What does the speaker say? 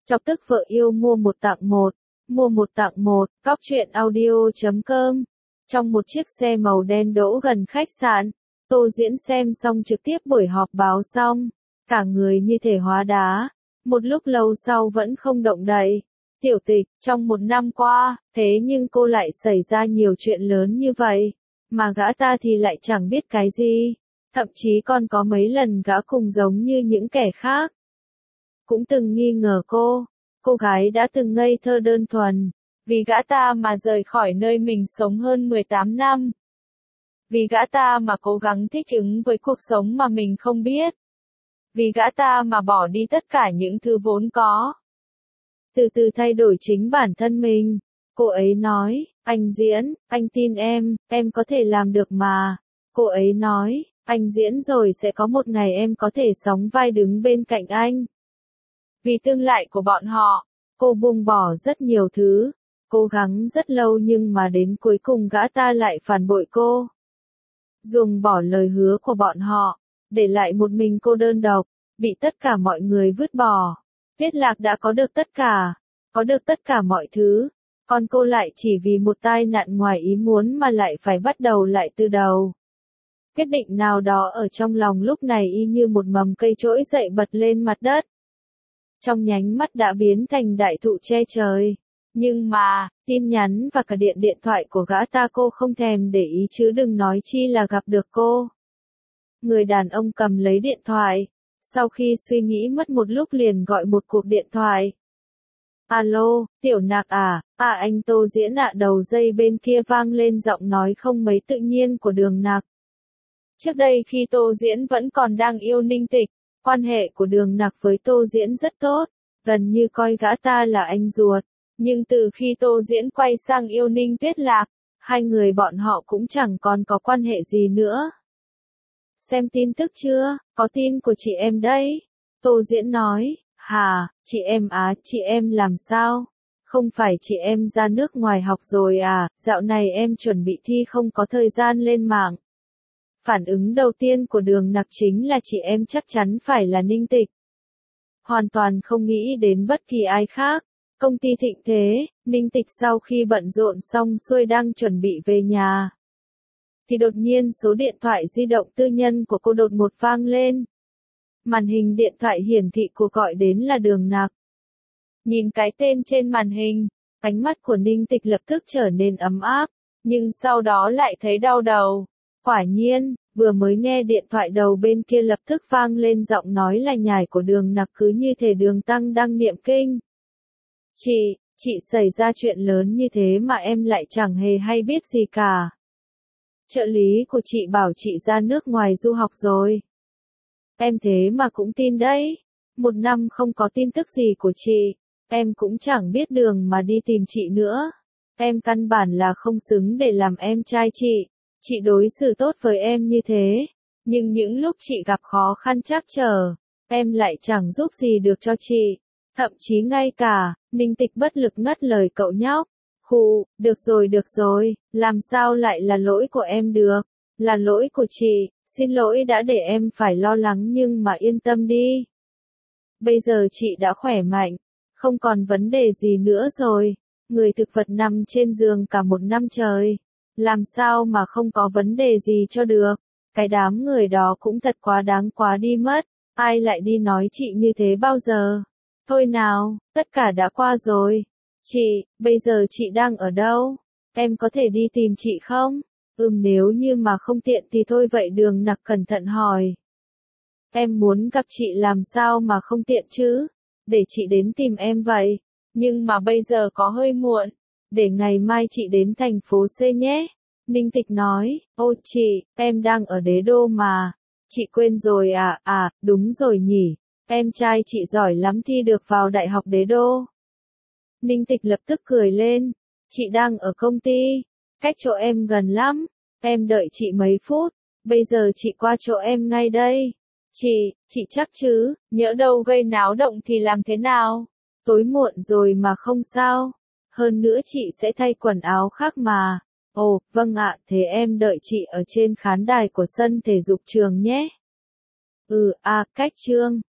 Chọc tức vợ yêu mua một tặng một. Mua một tặng một, Cóc truyện audio.com. Trong một chiếc xe màu đen đỗ gần khách sạn, Tô Diễn xem xong trực tiếp buổi họp báo xong. Cả người như thể hóa đá. Một lúc lâu sau vẫn không động đậy. Tiểu Tịch, trong một năm qua, thế nhưng cô lại xảy ra nhiều chuyện lớn như vậy. Mà gã ta thì lại chẳng biết cái gì. Thậm chí còn có mấy lần gã cùng giống như những kẻ khác. Cũng từng nghi ngờ cô gái đã từng ngây thơ đơn thuần, vì gã ta mà rời khỏi nơi mình sống hơn 18 năm. Vì gã ta mà cố gắng thích ứng với cuộc sống mà mình không biết. Vì gã ta mà bỏ đi tất cả những thứ vốn có. Từ từ thay đổi chính bản thân mình. Cô ấy nói, anh Diễn, anh tin em có thể làm được mà. Cô ấy nói, anh Diễn rồi sẽ có một ngày em có thể sóng vai đứng bên cạnh anh. Vì tương lai của bọn họ, cô buông bỏ rất nhiều thứ, cố gắng rất lâu nhưng mà đến cuối cùng gã ta lại phản bội cô. Ruồng bỏ lời hứa của bọn họ, để lại một mình cô đơn độc, bị tất cả mọi người vứt bỏ. Tuyết Lạc đã có được tất cả mọi thứ, còn cô lại chỉ vì một tai nạn ngoài ý muốn mà lại phải bắt đầu lại từ đầu. Quyết định nào đó ở trong lòng lúc này y như một mầm cây trỗi dậy bật lên mặt đất. Trong nhánh mắt đã biến thành đại thụ che trời. Nhưng mà, tin nhắn và cả điện thoại của gã ta cô không thèm để ý chứ đừng nói chi là gặp được cô. Người đàn ông cầm lấy điện thoại. Sau khi suy nghĩ mất một lúc liền gọi một cuộc điện thoại. Alo, Tiểu Nạc à, anh Tô Diễn ạ. Đầu dây bên kia vang lên giọng nói không mấy tự nhiên của Đường Nạc. Trước đây khi Tô Diễn vẫn còn đang yêu Ninh Tịch, quan hệ của Đường Nạc với Tô Diễn rất tốt, gần như coi gã ta là anh ruột. Nhưng từ khi Tô Diễn quay sang yêu Ninh Tuyết Lạc, hai người bọn họ cũng chẳng còn có quan hệ gì nữa. Xem tin tức chưa? Có tin của chị em đấy. Tô Diễn nói, hả, chị em á, chị em làm sao? Không phải chị em ra nước ngoài học rồi à, dạo này em chuẩn bị thi không có thời gian lên mạng. Phản ứng đầu tiên của Đường Nạc chính là chị em chắc chắn phải là Ninh Tịch. Hoàn toàn không nghĩ đến bất kỳ ai khác. Công ty Thịnh Thế, Ninh Tịch sau khi bận rộn xong xuôi đang chuẩn bị về nhà. Thì đột nhiên số điện thoại di động tư nhân của cô đột ngột vang lên. Màn hình điện thoại hiển thị cuộc gọi đến là Đường Nạc. Nhìn cái tên trên màn hình, ánh mắt của Ninh Tịch lập tức trở nên ấm áp, nhưng sau đó lại thấy đau đầu. Quả nhiên, vừa mới nghe điện thoại đầu bên kia lập tức vang lên giọng nói lải nhải của Đường Nạc cứ như thể Đường Tăng đang niệm kinh. Chị xảy ra chuyện lớn như thế mà em lại chẳng hề hay biết gì cả. Trợ lý của chị bảo chị ra nước ngoài du học rồi. Em thế mà cũng tin đấy. Một năm không có tin tức gì của chị, em cũng chẳng biết đường mà đi tìm chị nữa. Em căn bản là không xứng để làm em trai chị. Chị đối xử tốt với em như thế, nhưng những lúc chị gặp khó khăn trắc trở, em lại chẳng giúp gì được cho chị. Thậm chí ngay cả, Ninh Tịch bất lực ngắt lời cậu nhóc. Được rồi, làm sao lại là lỗi của em được, là lỗi của chị, xin lỗi đã để em phải lo lắng nhưng mà yên tâm đi. Bây giờ chị đã khỏe mạnh, không còn vấn đề gì nữa rồi, người thực vật nằm trên giường cả một năm trời. Làm sao mà không có vấn đề gì cho được, cái đám người đó cũng thật quá đáng quá đi mất, ai lại đi nói chị như thế bao giờ. Thôi nào, tất cả đã qua rồi. Bây giờ chị đang ở đâu? Em có thể đi tìm chị không? Nếu như mà không tiện thì thôi vậy. Đường Nạc cẩn thận hỏi. Em muốn gặp chị làm sao mà không tiện chứ? Để chị đến tìm em vậy. Nhưng mà bây giờ có hơi muộn. Để ngày mai chị đến thành phố C nhé. Ninh Tịch nói, ô chị, em đang ở Đế Đô mà. Chị quên rồi à, đúng rồi nhỉ. Em trai chị giỏi lắm thi được vào Đại học Đế Đô. Ninh Tịch lập tức cười lên. Chị đang ở công ty. Cách chỗ em gần lắm. Em đợi chị mấy phút. Bây giờ chị qua chỗ em ngay đây. Chị chắc chứ, nhỡ đâu gây náo động thì làm thế nào? Tối muộn rồi mà không sao. Hơn nữa chị sẽ thay quần áo khác mà. Ồ, vâng ạ, thế em đợi chị ở trên khán đài của sân thể dục trường nhé. Cách Trương.